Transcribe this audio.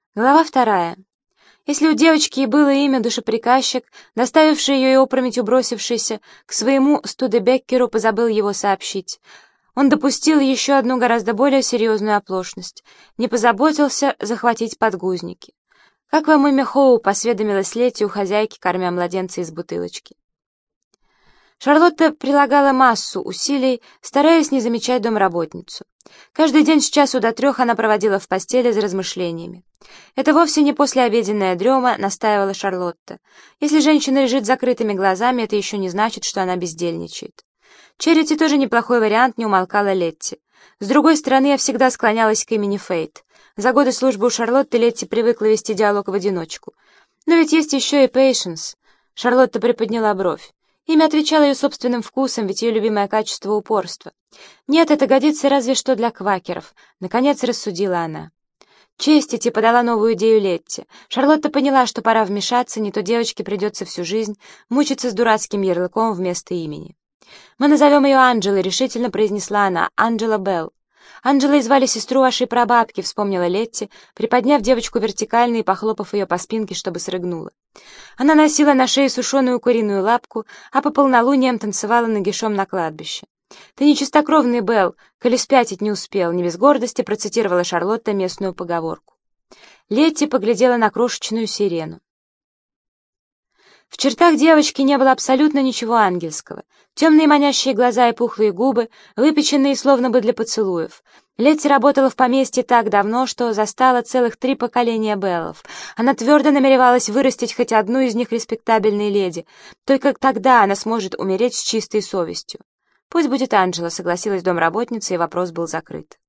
Глава 2. Если у девочки и было имя душеприказчик, доставивший ее и опрометью бросившийся к своему Студебеккеру позабыл его сообщить. Он допустил еще одну гораздо более серьезную оплошность. Не позаботился захватить подгузники. «Как вам имя Хоуп?» — осведомилась Летти у хозяйки, кормя младенца из бутылочки. Шарлотта прилагала массу усилий, стараясь не замечать домработницу. Каждый день с 1 до 3 она проводила в постели за размышлениями. «Это вовсе не послеобеденная дрема», — настаивала Шарлотта. «Если женщина лежит с закрытыми глазами, это еще не значит, что она бездельничает». «Черити тоже неплохой вариант», — не умолкала Летти. «С другой стороны, я всегда склонялась к имени Фейт. За годы службы у Шарлотты Летти привыкла вести диалог в одиночку. Но ведь есть еще и Пейшенс». Шарлотта приподняла бровь. Имя отвечало ее собственным вкусом, ведь ее любимое качество — упорство. «Нет, это годится разве что для квакеров», — наконец рассудила она. «Честите», — подала новую идею Летти. Шарлотта поняла, что пора вмешаться, не то девочке придется всю жизнь мучиться с дурацким ярлыком вместо имени. «Мы назовем ее Анджелой», — решительно произнесла она, — «Анджела Белл». «Анджелой звали сестру вашей прабабки», — вспомнила Летти, приподняв девочку вертикально и похлопав ее по спинке, чтобы срыгнула. Она носила на шее сушеную куриную лапку, а по полнолуниям танцевала нагишом на кладбище. «Ты нечистокровный, Белл, коли спятить не успел», — не без гордости процитировала Шарлотта местную поговорку. Летти поглядела на крошечную сирену. В чертах девочки не было абсолютно ничего ангельского. Темные манящие глаза и пухлые губы, выпеченные словно бы для поцелуев. Летти работала в поместье так давно, что застала целых 3 поколения Беллов. Она твердо намеревалась вырастить хоть одну из них респектабельной леди. Только тогда она сможет умереть с чистой совестью. «Пусть будет Анджела», — согласилась домработница, и вопрос был закрыт.